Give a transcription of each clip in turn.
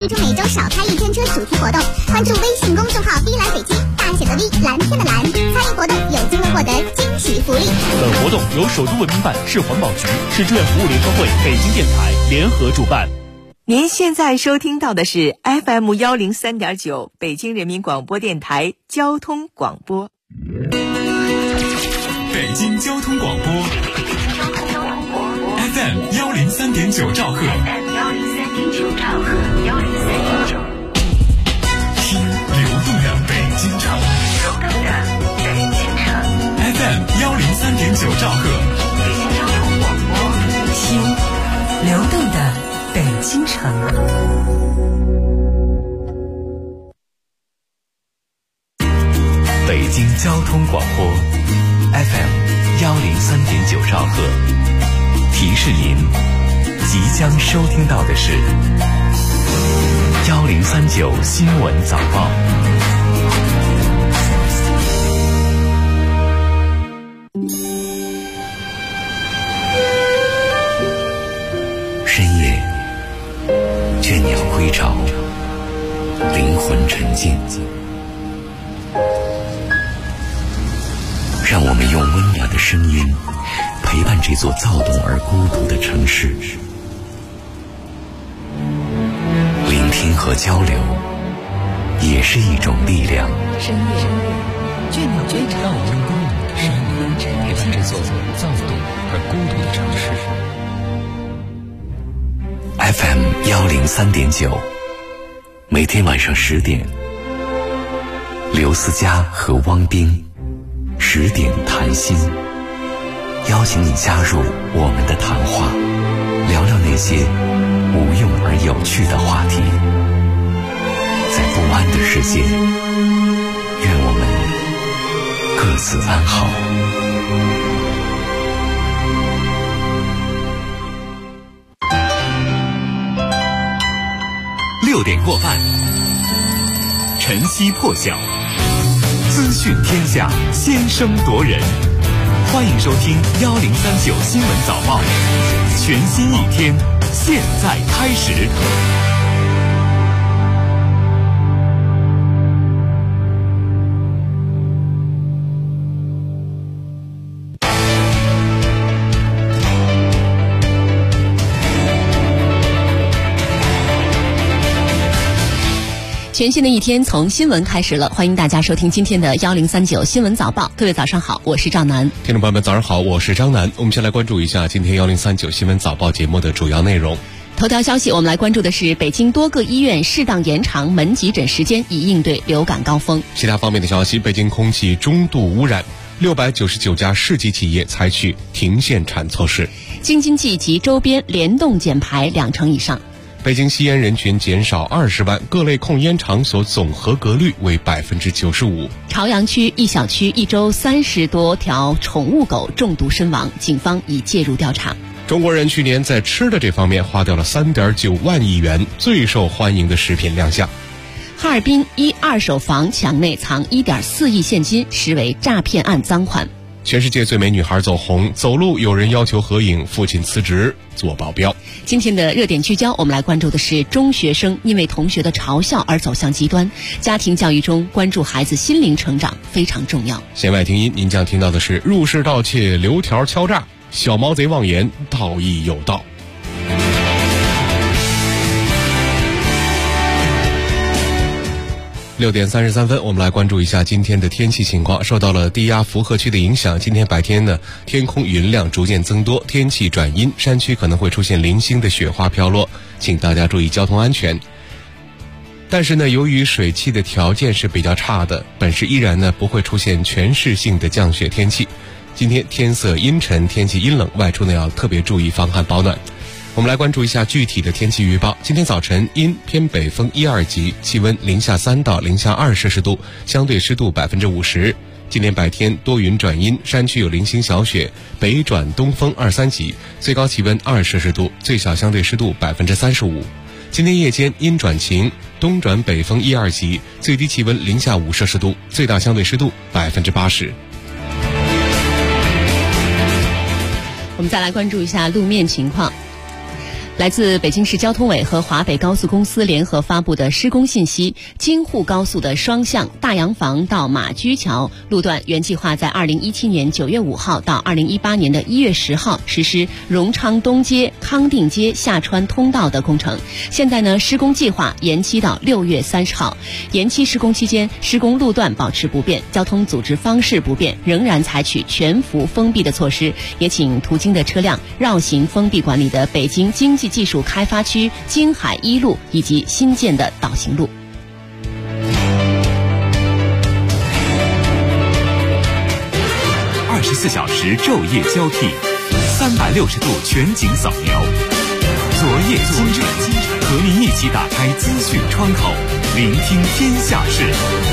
出每周少开1天车主题活动。关注微信公众号 V 蓝北京，大写的 V， 蓝天的蓝，参与活动有机会获得惊喜福利。 本活动由首都文明办、市环保局、市志愿服务联合会、北京电台联合主办。 您现在收听到的是 FM 103.9北京人民广播电台交通广播。 北京交通广播 FM 103.9兆赫，听流动的北京城，FM 103.9兆赫， 北京交通广播，听流动的北京城。 北京交通广播 FM 103.9兆赫，提示您即将收听到的是1039新闻早报。深夜，倦鸟归巢，灵魂沉静。让我们用温暖的声音陪伴这座躁动而孤独的城市，聆听和交流也是一种力量。 深夜，倦鸟归巢， 让我们用温暖的声音陪伴这座躁动而孤独的城市。FM 103.9，每天晚上10点，刘思佳和汪冰10点谈心，邀请你加入我们的谈话，聊聊那些无用而有趣的话题。在不安的世界，愿我们各自安好。6点过半，晨曦破晓，资讯天下，先声夺人。欢迎收听1039新闻早报，全新一天，现在开始。 全新的一天从新闻开始了，欢迎大家收听今天的1039新闻早报。各位早上好，我是赵楠。 听众朋友们早上好，我是张楠。我们先来关注一下今天1039新闻早报节目的主要内容。 头条消息，我们来关注的是北京多个医院适当延长门急诊时间，以应对流感高峰。 其他方面的消息，北京空气中度污染，699家市级企业采取停限产措施。 京津冀及周边联动减排2成以上。 北京吸烟人群减少20万，各类控烟场所总合格率为95%。 朝阳区一小区一周30多条宠物狗中毒身亡，警方已介入调查。 中国人去年在吃的这方面花掉了3.9万亿元，最受欢迎的食品亮相。 哈尔滨一二手房墙内藏1.4亿现金，实为诈骗案赃款。 全世界最美女孩走红，走路有人要求合影，父亲辞职做保镖。 今天的热点聚焦，我们来关注的是中学生因为同学的嘲笑而走向极端，家庭教育中关注孩子心灵成长非常重要。 弦外听音，您将听到的是入室盗窃、留条敲诈，小毛贼妄言道义有道。6点33分，我们来关注一下今天的天气情况。受到了低压负荷区的影响，今天白天呢，天空云量逐渐增多，天气转阴，山区可能会出现零星的雪花飘落，请大家注意交通安全。但是呢，由于水汽的条件是比较差的，本市依然呢不会出现全市性的降雪天气。今天天色阴沉，天气阴冷，外出呢要特别注意防寒保暖。我们来关注一下具体的天气预报。今天早晨阴，偏北风1、2级，气温-3到-2摄氏度，相对湿度50%。今天白天多云转阴，山区有零星小雪，北转东风2、3级，最高气温2摄氏度，最小相对湿度35%。今天夜间阴转晴，东转北风1、2级，最低气温-5摄氏度，最大相对湿度80%。 我们再来关注一下路面情况。 来自北京市交通委和华北高速公司联合发布的施工信息，京沪高速的双向大洋房到马驹桥路段原计划在2017年9月5号到2018年的1月10号实施荣昌东街、康定街下穿通道的工程，现在呢施工计划延期到6月30号。延期施工期间，施工路段保持不变，交通组织方式不变，仍然采取全幅封闭的措施，也请途经的车辆绕行封闭管理的北京经济技术开发区京海一路以及新建的导行路。 24小时昼夜交替，360度全景扫描，昨夜今晨，和您一起打开资讯窗口，聆听天下事。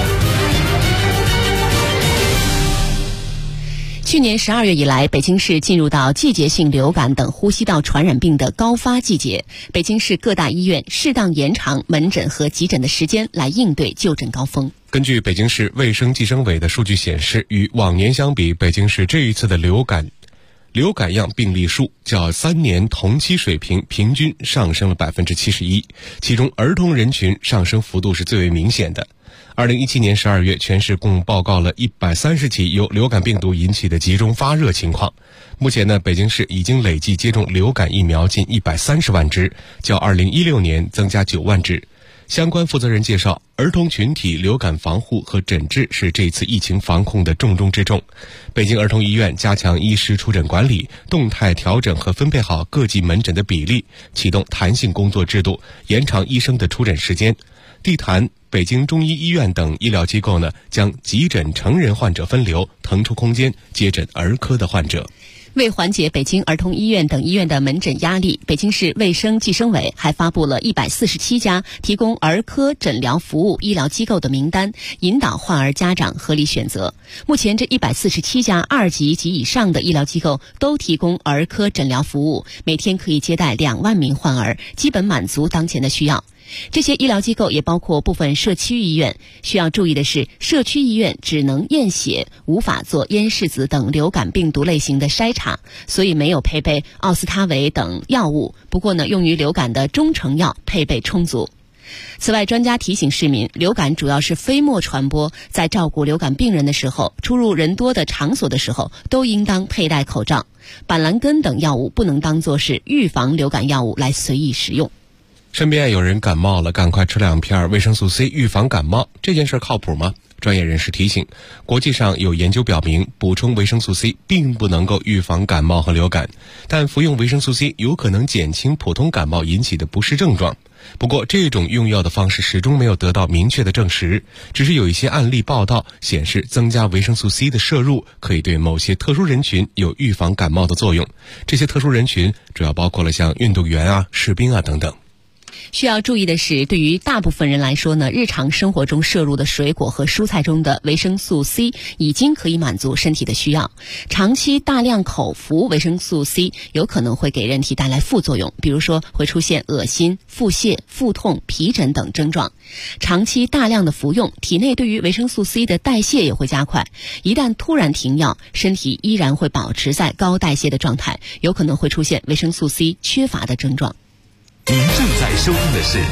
去年12月以来，北京市进入到季节性流感等呼吸道传染病的高发季节。北京市各大医院适当延长门诊和急诊的时间，来应对就诊高峰。 根据北京市卫生计生委的数据显示，与往年相比，北京市这一次的流感样病例数较3年同期水平平均上升了71%，其中儿童人群上升幅度是最为明显的。2017年12月，全市共报告了130起由流感病毒引起的集中发热情况。目前呢，北京市已经累计接种流感疫苗近130万支，较2016年增加9万支。相关负责人介绍，儿童群体流感防护和诊治是这次疫情防控的重中之重。北京儿童医院加强医师出诊管理，动态调整和分配好各级门诊的比例，启动弹性工作制度，延长医生的出诊时间。地坛、北京中医医院等医疗机构呢，将急诊成人患者分流，腾出空间接诊儿科的患者。 为缓解北京儿童医院等医院的门诊压力，北京市卫生计生委还发布了147家提供儿科诊疗服务医疗机构的名单，引导患儿家长合理选择。目前这147家2级及以上的医疗机构都提供儿科诊疗服务，每天可以接待2万名患儿，基本满足当前的需要。这些医疗机构也包括部分社区医院。需要注意的是，社区医院只能验血，无法做咽拭子等流感病毒类型的筛查，所以没有配备奥司他韦等药物。不过呢，用于流感的中成药配备充足。此外，专家提醒市民，流感主要是飞沫传播，在照顾流感病人的时候，出入人多的场所的时候，都应当佩戴口罩。板蓝根等药物不能当作是预防流感药物来随意使用。 身边有人感冒了，赶快吃2片维生素 C 预防感冒，这件事靠谱吗？专业人士提醒，国际上有研究表明，补充维生素 C 并不能够预防感冒和流感，但服用维生素 C 有可能减轻普通感冒引起的不适症状。不过，这种用药的方式始终没有得到明确的证实，只是有一些案例报道显示，增加维生素 C 的摄入可以对某些特殊人群有预防感冒的作用。这些特殊人群主要包括了像运动员啊、士兵啊等等。 需要注意的是，对于大部分人来说呢，日常生活中摄入的水果和蔬菜中的维生素 C 已经可以满足身体的需要。长期大量口服维生素 C 有可能会给人体带来副作用，比如说会出现恶心、腹泻、腹痛、皮疹等症状。长期大量的服用，体内对于维生素 C 的代谢也会加快，一旦突然停药，身体依然会保持在高代谢的状态，有可能会出现维生素 C 缺乏的症状。 您正在收听的是1039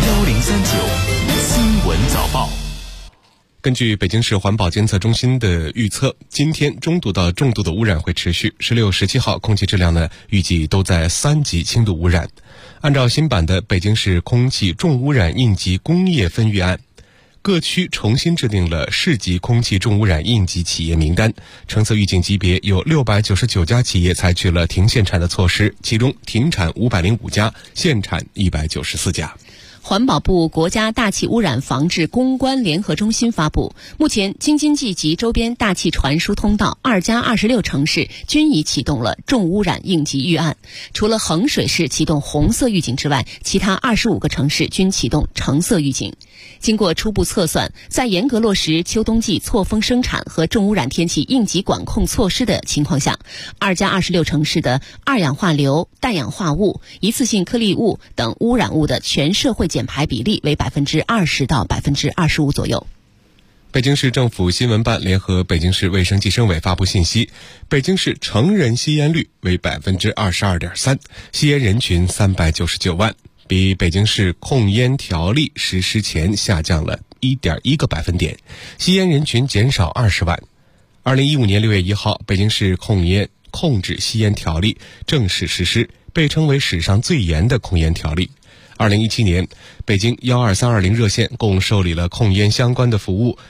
新闻早报。 根据北京市环保监测中心的预测，今天中度到重度的污染会持续，16、17号空气质量呢预计都在3级轻度污染。按照新版的北京市空气重污染应急工业分预案，各区重新制定了市级空气重污染应急企业名单，橙色预警级别有699家企业采取了停限产的措施，其中停产505家，限产194家。 环保部国家大气污染防治攻关联合中心发布，目前京津冀及周边大气传输通道2+26城市均已启动了重污染应急预案。除了衡水市启动红色预警之外，其他25个城市均启动橙色预警。经过初步测算，在严格落实秋冬季错峰生产和重污染天气应急管控措施的情况下，2+26城市的二氧化硫、氮氧化物、一次性颗粒物等污染物的全社会减排比例为20%到25%左右。 北京市政府新闻办联合北京市卫生计生委发布信息，北京市成人吸烟率为 22.3%， 吸烟人群399万，比北京市控烟条例实施前下降了 1.1个百分点，吸烟人群减少20万。2015年6月1号，北京市控制吸烟条例正式实施，被称为史上最严的控烟条例。2017年，北京12320热线共受理了控烟相关的服务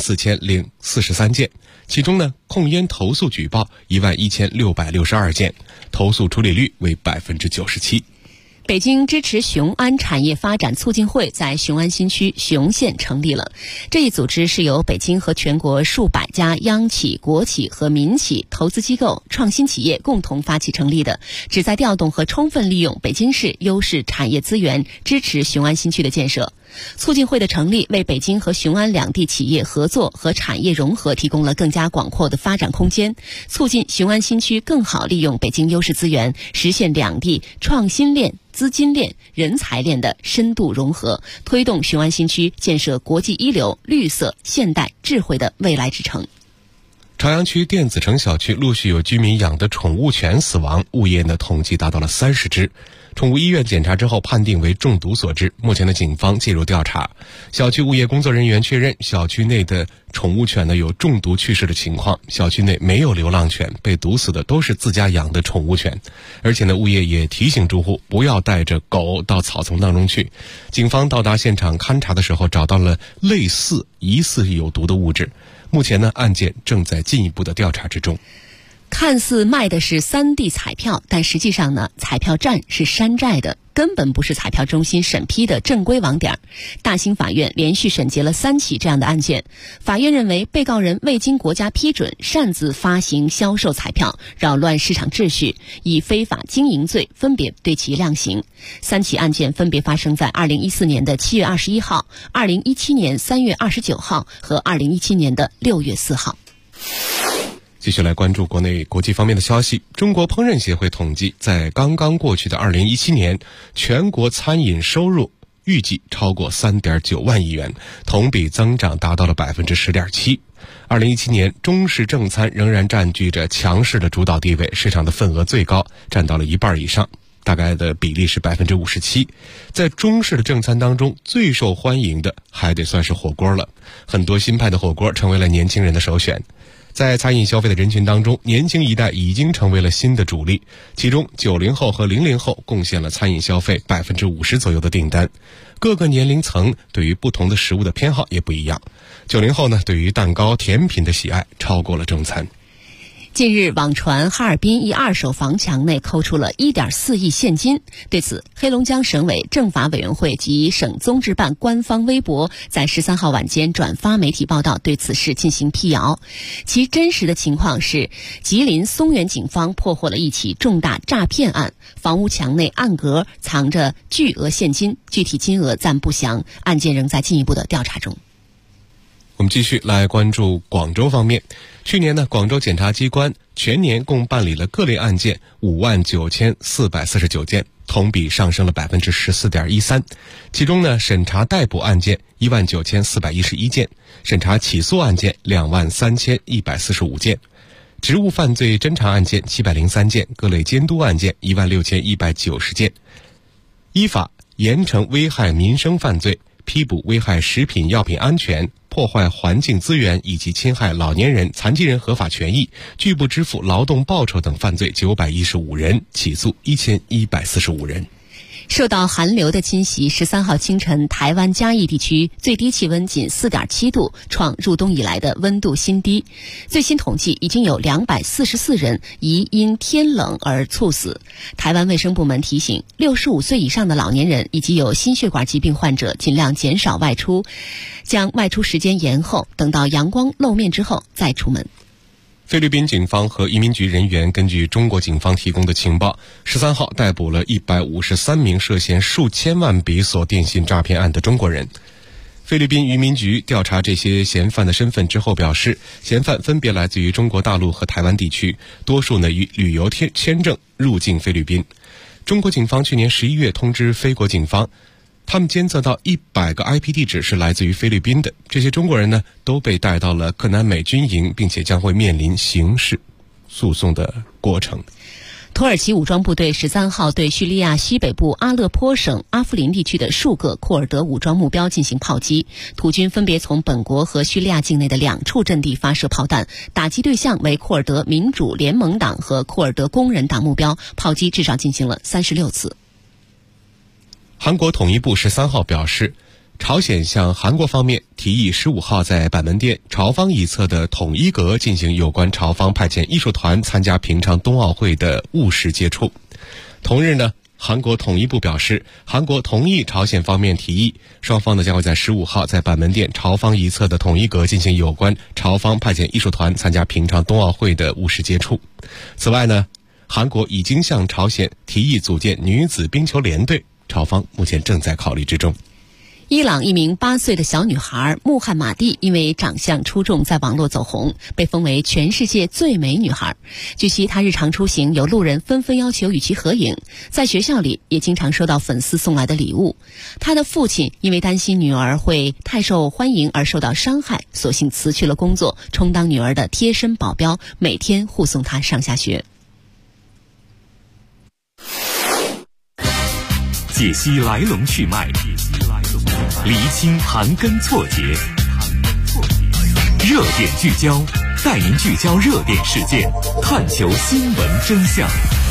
14043件，其中呢，控烟投诉举报11662件，投诉处理率为 97%。 北京支持雄安产业发展促进会在雄安新区雄县成立了。这一组织是由北京和全国数百家央企、国企和民企、投资机构、创新企业共同发起成立的，旨在调动和充分利用北京市优势产业资源，支持雄安新区的建设。促进会的成立为北京和雄安两地企业合作和产业融合提供了更加广阔的发展空间，促进雄安新区更好利用北京优势资源，实现两地创新链、资金链、人才链的深度融合，推动雄安新区建设国际一流、绿色、现代、智慧的未来之城。 朝阳区电子城小区陆续有居民养的宠物犬死亡，物业的统计达到了30只。宠物医院检查之后判定为中毒所致，目前的警方介入调查。小区物业工作人员确认，小区内的宠物犬呢有中毒去世的情况，小区内没有流浪犬，被毒死的都是自家养的宠物犬。而且呢，物业也提醒住户不要带着狗到草丛当中去。警方到达现场勘查的时候，找到了类似疑似有毒的物质。目前呢，案件正在进一步的调查之中。 看似卖的是3D 彩票，但实际上呢，彩票站是山寨的，根本不是彩票中心审批的正规网点。大兴法院连续审结了3起这样的案件。法院认为，被告人未经国家批准擅自发行销售彩票，扰乱市场秩序，以非法经营罪分别对其量刑。3起案件分别发生在2014年的7月21号、2017年3月29号和2017年的6月4号。 继续来关注国内国际方面的消息。中国烹饪协会统计，在刚刚过去的2017年，全国餐饮收入预计超过 3.9 万亿元，同比增长达到了 10.7%。2017年，中式正餐仍然占据着强势的主导地位，市场的份额最高，占到了一半以上，大概的比例是 57%。在中式的正餐当中，最受欢迎的还得算是火锅了，很多新派的火锅成为了年轻人的首选。在餐饮消费的人群当中，年轻一代已经成为了新的主力，其中90后和00后贡献了餐饮消费 50% 左右的订单。各个年龄层对于不同的食物的偏好也不一样。90后呢，对于蛋糕、甜品的喜爱超过了正餐。 近日，网传哈尔滨一二手房墙内抠出了1.4亿现金。对此，黑龙江省委政法委员会及省综治办官方微博在13号晚间转发媒体报道，对此事进行辟谣。其真实的情况是，吉林松原警方破获了一起重大诈骗案，房屋墙内暗格藏着巨额现金，具体金额暂不详，案件仍在进一步的调查中。 我们继续来关注广州方面。去年呢，广州检察机关全年共办理了各类案件59449件，同比上升了 14.13%。其中呢，审查逮捕案件19411件，审查起诉案件23145件，职务犯罪侦查案件703件，各类监督案件16190件。依法严惩危害民生犯罪，批捕危害食品药品安全、破坏环境资源以及侵害老年人、残疾人合法权益、拒不支付劳动报酬等犯罪915人，起诉1145人。 受到寒流的侵袭，13号清晨，台湾嘉义地区最低气温仅 4.7 度，创入冬以来的温度新低。最新统计，已经有244人疑因天冷而猝死。台湾卫生部门提醒，65岁以上的老年人以及有心血管疾病患者尽量减少外出，将外出时间延后，等到阳光露面之后再出门。 菲律宾警方和移民局人员根据中国警方提供的情报，13号逮捕了153名涉嫌数千万笔锁电信诈骗案的中国人。菲律宾移民局调查这些嫌犯的身份之后表示，嫌犯分别来自于中国大陆和台湾地区，多数呢以旅游签证入境菲律宾。中国警方去年11月通知菲国警方， 他们监测到100个 IP 地址是来自于菲律宾的，这些中国人呢都被带到了克南美军营，并且将会面临刑事诉讼的过程。 土耳其武装部队13号对叙利亚西北部阿勒颇省阿夫林地区的数个库尔德武装目标进行炮击，土军分别从本国和叙利亚境内的2处阵地发射炮弹，打击对象为库尔德民主联盟党和库尔德工人党目标，炮击至少进行了36次。 韩国统一部13号表示，朝鲜向韩国方面提议15号在板门店朝方一侧的统一阁进行有关朝方派遣艺术团参加平昌冬奥会的务实接触。同日呢，韩国统一部表示，韩国同意朝鲜方面提议，双方呢将会在15号在板门店朝方一侧的统一阁进行有关朝方派遣艺术团参加平昌冬奥会的务实接触。此外呢，韩国已经向朝鲜提议组建女子冰球联队，朝方目前正在考虑之中。 伊朗一名8岁的小女孩穆罕马蒂因为长相出众，在网络走红，被封为全世界最美女孩。据悉，她日常出行有路人纷纷要求与其合影，在学校里也经常收到粉丝送来的礼物。她的父亲因为担心女儿会太受欢迎而受到伤害，索性辞去了工作，充当女儿的贴身保镖，每天护送她上下学。 解析来龙去脉，厘清盘根错节，热点聚焦，带您聚焦热点事件，探求新闻真相。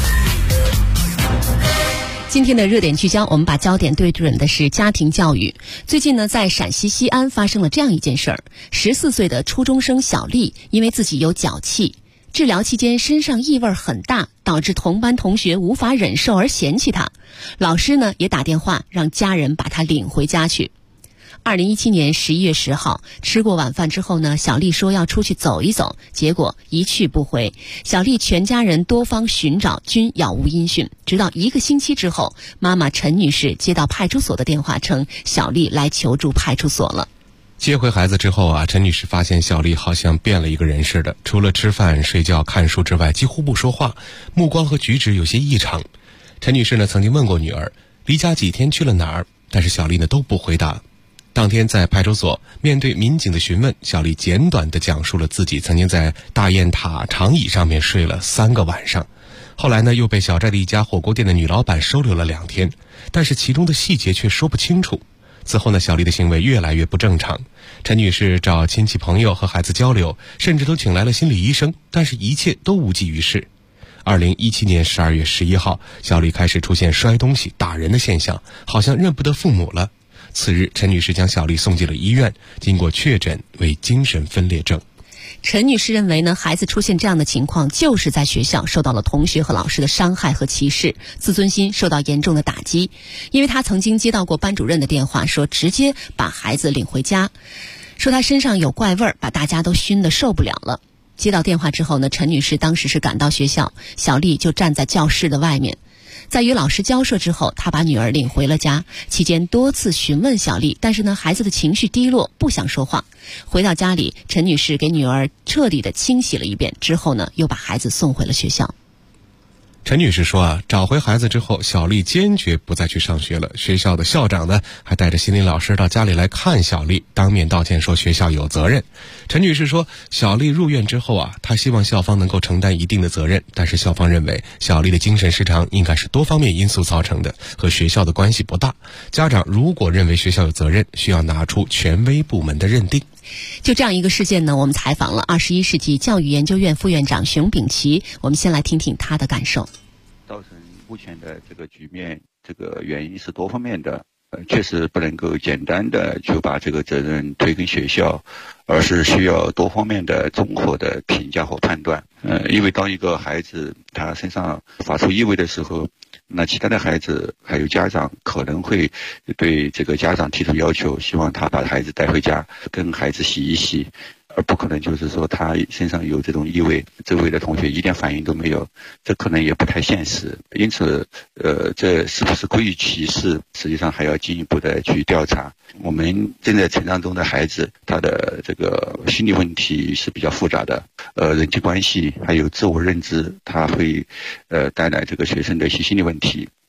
今天的热点聚焦，我们把焦点对准的是家庭教育。最近呢，在陕西西安发生了这样一件事儿：14岁的初中生小丽因为自己有脚气，治疗期间身上异味很大，导致同班同学无法忍受而嫌弃她。老师呢也打电话让家人把她领回家去。2017年11月10号，吃过晚饭之后呢，小丽说要出去走一走，结果一去不回。小丽全家人多方寻找均杳无音讯，直到1个星期之后，妈妈陈女士接到派出所的电话，称小丽来求助派出所了。 接回孩子之后啊，陈女士发现小丽好像变了一个人似的，除了吃饭、睡觉、看书之外，几乎不说话，目光和举止有些异常。陈女士呢曾经问过女儿离家几天去了哪儿，但是小丽呢都不回答。当天在派出所，面对民警的询问，小丽简短地讲述了自己曾经在大雁塔长椅上面睡了3个晚上，后来呢又被小寨的一家火锅店的女老板收留了2天，但是其中的细节却说不清楚。此后呢，小丽的行为越来越不正常。陈女士找亲戚朋友和孩子交流，甚至都请来了心理医生，但是一切都无济于事。2017年12月11号，小丽开始出现摔东西、打人的现象，好像认不得父母了。次日，陈女士将小丽送进了医院，经过确诊为精神分裂症。 陈女士认为呢，孩子出现这样的情况，就是在学校受到了同学和老师的伤害和歧视，自尊心受到严重的打击。因为她曾经接到过班主任的电话，说直接把孩子领回家，说她身上有怪味儿，把大家都熏得受不了了。接到电话之后呢，陈女士当时是赶到学校，小丽就站在教室的外面。在与老师交涉之后，她把女儿领回了家，期间多次询问小丽，但是呢，孩子的情绪低落，不想说话。回到家里，陈女士给女儿彻底的清洗了一遍，之后呢，又把孩子送回了学校。 陈女士说啊，找回孩子之后，小丽坚决不再去上学了。学校的校长呢，还带着心理老师到家里来看小丽，当面道歉说学校有责任。陈女士说，小丽入院之后啊，她希望校方能够承担一定的责任，但是校方认为小丽的精神失常应该是多方面因素造成的，和学校的关系不大。家长如果认为学校有责任，需要拿出权威部门的认定。 就这样一个事件呢，我们采访了21世纪教育研究院副院长熊丙奇，我们先来听听他的感受。 造成目前的这个局面，这个原因是多方面的，确实不能够简单的就把这个责任推给学校，而是需要多方面的综合的评价和判断。因为当一个孩子他身上发出异味的时候，那其他的孩子还有家长可能会对这个家长提出要求，希望他把孩子带回家跟孩子洗一洗，而不可能就是说他身上有这种异味，周围的同学一点反应都没有，这可能也不太现实。因此这是不是故意歧视，实际上还要进一步的去调查。我们正在成长中的孩子，他的这个心理问题是比较复杂的，人际关系还有自我认知，他会带来这个学生的一些心理问题。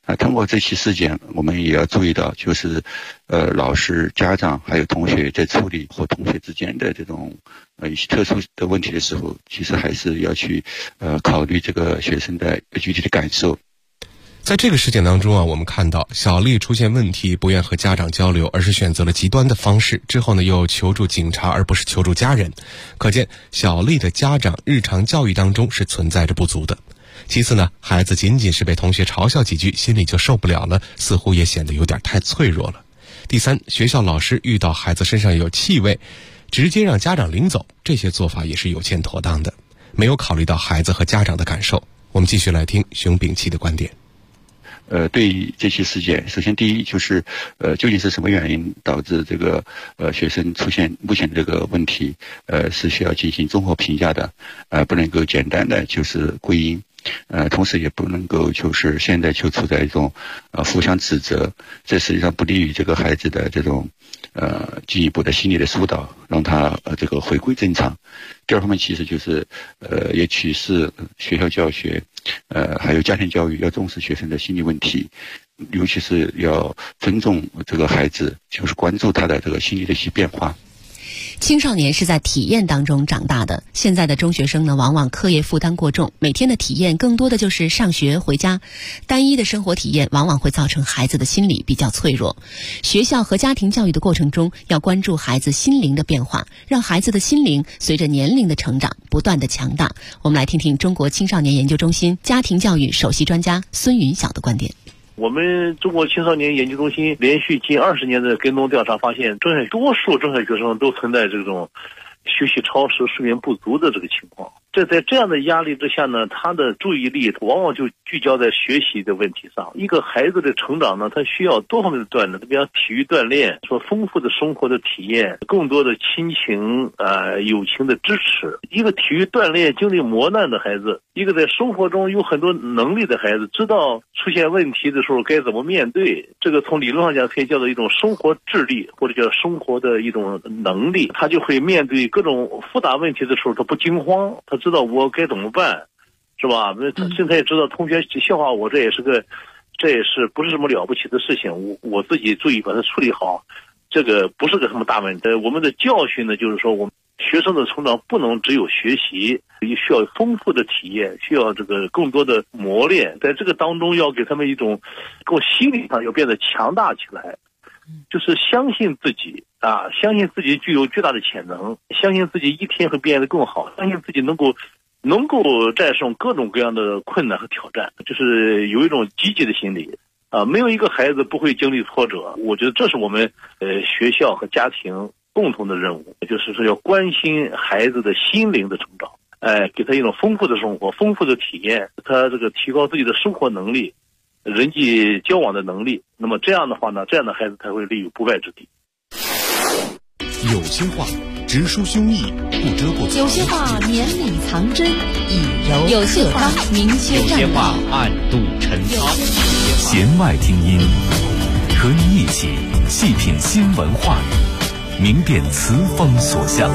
通过这起事件，我们也要注意到，就是老师、家长还有同学在处理和同学之间的这种一些特殊的问题的时候，其实还是要去考虑这个学生的具体的感受。 在这个事件当中啊，我们看到小丽出现问题，不愿和家长交流，而是选择了极端的方式，之后呢又求助警察而不是求助家人，可见小丽的家长日常教育当中是存在着不足的。其次呢，孩子仅仅是被同学嘲笑几句，心里就受不了了，似乎也显得有点太脆弱了。第三，学校老师遇到孩子身上有气味，直接让家长领走，这些做法也是有欠妥当的，没有考虑到孩子和家长的感受。我们继续来听熊丙奇的观点。 对于这起事件，首先第一就是究竟是什么原因导致这个学生出现目前这个问题，是需要进行综合评价的，不能够简单的就是归因。同时也不能够就是现在就处在一种互相指责，这实际上不利于这个孩子的这种进一步的心理的疏导，让他这个回归正常。第二方面其实就是也启示学校教学还有家庭教育要重视学生的心理问题，尤其是要尊重这个孩子，就是关注他的这个心理的一些变化。 青少年是在体验当中长大的，现在的中学生呢，往往课业负担过重，每天的体验更多的就是上学回家，单一的生活体验往往会造成孩子的心理比较脆弱。学校和家庭教育的过程中，要关注孩子心灵的变化，让孩子的心灵随着年龄的成长不断的强大。我们来听听中国青少年研究中心家庭教育首席专家孙云晓的观点。 我们中国青少年研究中心连续近20年的跟踪调查发现，多数中小学生都存在这种学习超时、睡眠不足的这个情况。在这样的压力之下呢，他的注意力往往就聚焦在学习的问题上。一个孩子的成长呢，他需要多方面的锻炼，比方体育锻炼，说丰富的生活的体验，更多的亲情友情的支持。一个体育锻炼经历磨难的孩子，一个在生活中有很多能力的孩子，知道出现问题的时候该怎么面对，这个从理论上讲可以叫做一种生活智力，或者叫生活的一种能力。他就会面对各种复杂问题的时候，他不惊慌，他知道我该怎么办，是吧？现在也知道同学笑话我，这也是不是什么了不起的事情，我自己注意把它处理好，这个不是个什么大问题。我们的教训呢，就是说我们学生的成长不能只有学习，也需要丰富的体验，需要这个更多的磨练，在这个当中要给他们一种更心理上要变得强大起来，就是相信自己相信自己具有巨大的潜能，相信自己一天会变得更好，相信自己能够战胜各种各样的困难和挑战，就是有一种积极的心理没有一个孩子不会经历挫折。我觉得这是我们学校和家庭共同的任务，就是说要关心孩子的心灵的成长，给他一种丰富的生活、丰富的体验，他这个提高自己的生活能力、人际交往的能力。那么这样的话呢，这样的孩子才会立于不败之地。 有些话直抒胸臆，不遮不藏； 有些话绵里藏针，以柔有些话明确有些话暗度陈仓。弦外听音，和你一起细品新闻话语，明辨词风所向。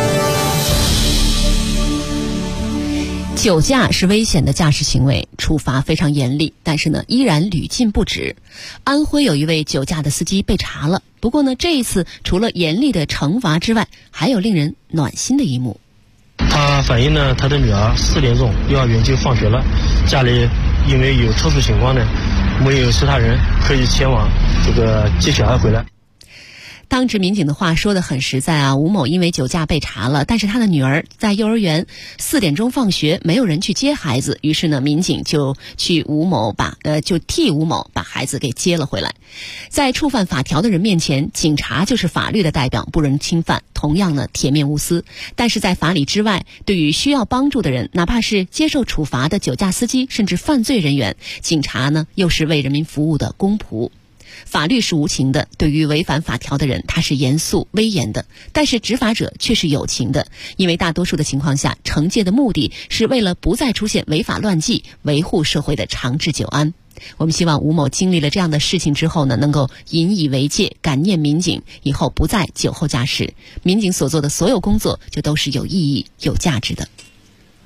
酒驾是危险的驾驶行为，处罚非常严厉，但是呢，依然屡禁不止。安徽有一位酒驾的司机被查了，不过呢，这一次除了严厉的惩罚之外，还有令人暖心的一幕。 他反映呢，他的女儿4点钟幼儿园就放学了，家里因为有特殊情况呢，没有其他人可以前往这个接小孩回来。 当值民警的话说得很实在啊，吴某因为酒驾被查了，但是他的女儿在幼儿园4点钟放学，没有人去接孩子，于是呢，民警就替吴某把孩子给接了回来。在触犯法条的人面前，警察就是法律的代表，不容侵犯，同样呢，铁面无私。但是在法理之外，对于需要帮助的人，哪怕是接受处罚的酒驾司机，甚至犯罪人员，警察呢又是为人民服务的公仆。法律是无情的，对于违反法条的人，他是严肃威严的，但是执法者却是有情的，因为大多数的情况下，惩戒的目的是为了不再出现违法乱纪，维护社会的长治久安。我们希望吴某经历了这样的事情之后呢，能够引以为戒，感念民警，以后不再酒后驾驶。民警所做的所有工作就都是有意义、有价值的。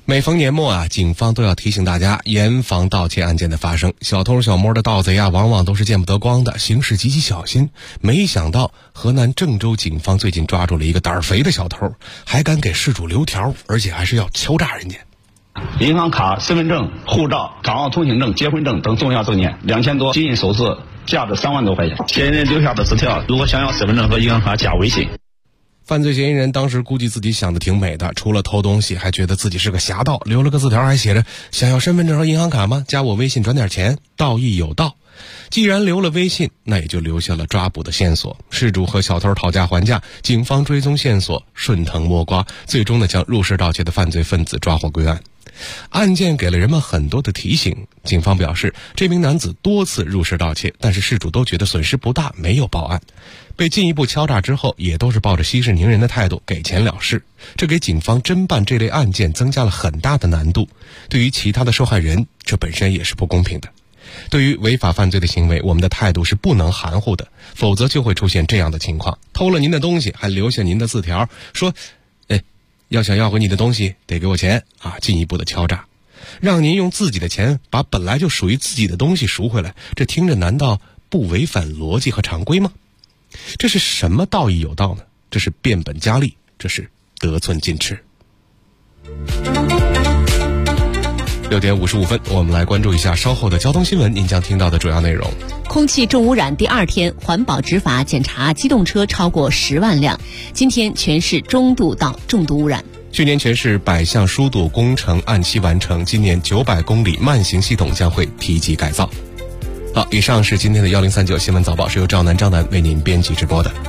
每逢年末啊，警方都要提醒大家严防盗窃案件的发生。小偷小摸的盗贼啊，往往都是见不得光的，行事极其小心。没想到河南郑州警方最近抓住了一个胆儿肥的小偷，还敢给事主留条，而且还是要敲诈人家。 银行卡、身份证、护照、港澳通行证、结婚证等重要证件2000多，金银首饰价值3万多块钱。嫌疑人留下的字条，如果想要身份证和银行卡，加微信。 犯罪嫌疑人当时估计自己想的挺美的，除了偷东西，还觉得自己是个侠盗，留了个字条，还写着想要身份证和银行卡吗？加我微信转点钱，道义有道。既然留了微信，那也就留下了抓捕的线索。事主和小偷讨价还价，警方追踪线索，顺藤摸瓜，最终呢将入室盗窃的犯罪分子抓获归案。案件给了人们很多的提醒。警方表示，这名男子多次入室盗窃，但是事主都觉得损失不大，没有报案。被进一步敲诈之后，也都是抱着息事宁人的态度给钱了事，这给警方侦办这类案件增加了很大的难度。对于其他的受害人，这本身也是不公平的。对于违法犯罪的行为，我们的态度是不能含糊的，否则就会出现这样的情况：偷了您的东西，还留下您的字条，说想要回你的东西得给我钱啊，进一步的敲诈，让您用自己的钱把本来就属于自己的东西赎回来，这听着难道不违反逻辑和常规吗？这是什么道义有道呢？这是变本加厉，这是得寸进尺。6点55分，我们来关注一下稍后的交通新闻，您将听到的主要内容。 空气重污染第2天，环保执法检查机动车超过10万辆。今天全市中度到重度污染。 去年全市100项疏堵工程按期完成，今年900公里慢行系统将会提及改造。好，以上是今天的1039新闻早报，是由张楠为您编辑直播的。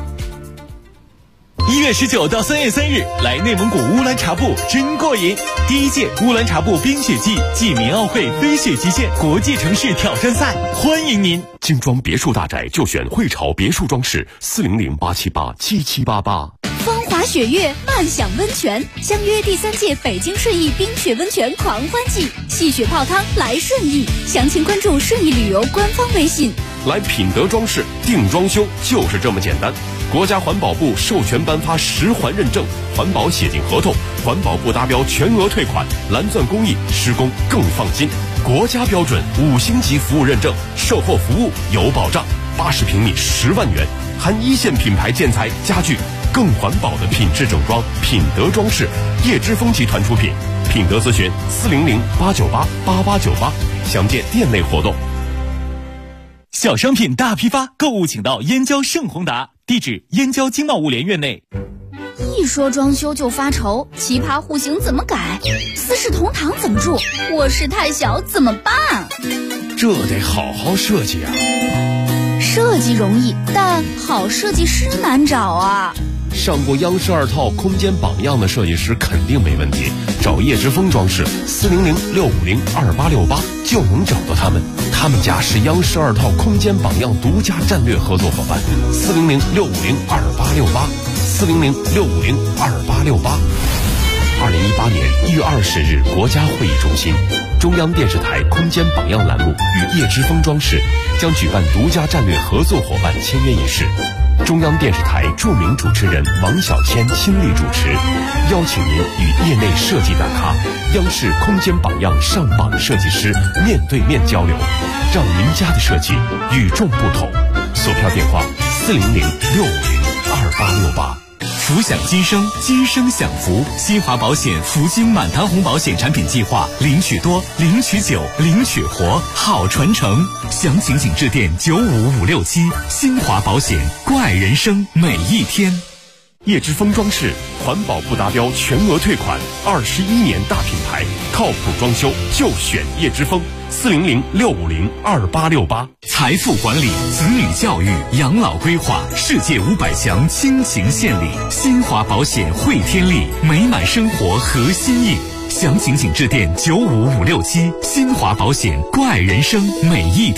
1月19到3月3日，来内蒙古乌兰察布真过瘾！第1届乌兰察布冰雪季暨民奥会飞雪极限国际城市挑战赛，欢迎您！ 精装别墅大宅就选汇潮别墅装饰，400-878-7788。 风华雪月，漫享温泉，相约第3届北京顺义冰雪温泉狂欢季，戏雪泡汤来顺义，详情关注顺义旅游官方微信。 来品德装饰定装修就是这么简单。国家环保部授权颁发10环认证，环保写进合同，环保部达标全额退款，蓝钻工艺施工更放心。国家标准5星级服务认证，售后服务有保障，80平米10万元，含1线品牌建材家具，更环保的品质整装。品德装饰，叶之峰集团出品。品德咨询400-898-8898，详见店内活动。 小商品大批发，购物请到燕郊盛宏达，地址燕郊经贸物联院内。 一说装修就发愁，奇葩户型怎么改？四世同堂怎么住？卧室太小怎么办？ 这得好好设计啊！ 设计容易，但好设计师难找啊。 上过央视2套空间榜样的设计师肯定没问题，找叶之峰装饰400-650-2868就能找到他们。他们家是央视2套空间榜样独家战略合作伙伴，400-650-2868，400-650-2868。2018年1月20日，国家会议中心，中央电视台空间榜样栏目与叶之峰装饰将举办独家战略合作伙伴签约仪式。中央电视台著名主持人王小谦亲力主持，邀请您与业内设计大咖、央视空间榜样上榜设计师面对面交流，让您家的设计与众不同。索票电话400-650-2868。 福享今生，今生享福。新华保险福金满堂红保险产品计划，领取多，领取久，领取活，好传承。详情请致电95567。新华保险，怪人生每一天。 叶之峰装饰，环保不达标全额退款，21年大品牌，靠谱装修就选叶之峰，400-650-2868。 财富管理、子女教育、养老规划，世界500强倾情献礼。新华保险汇天利，美满生活核心印。详情请致电95567。新华保险，怪人生每一天。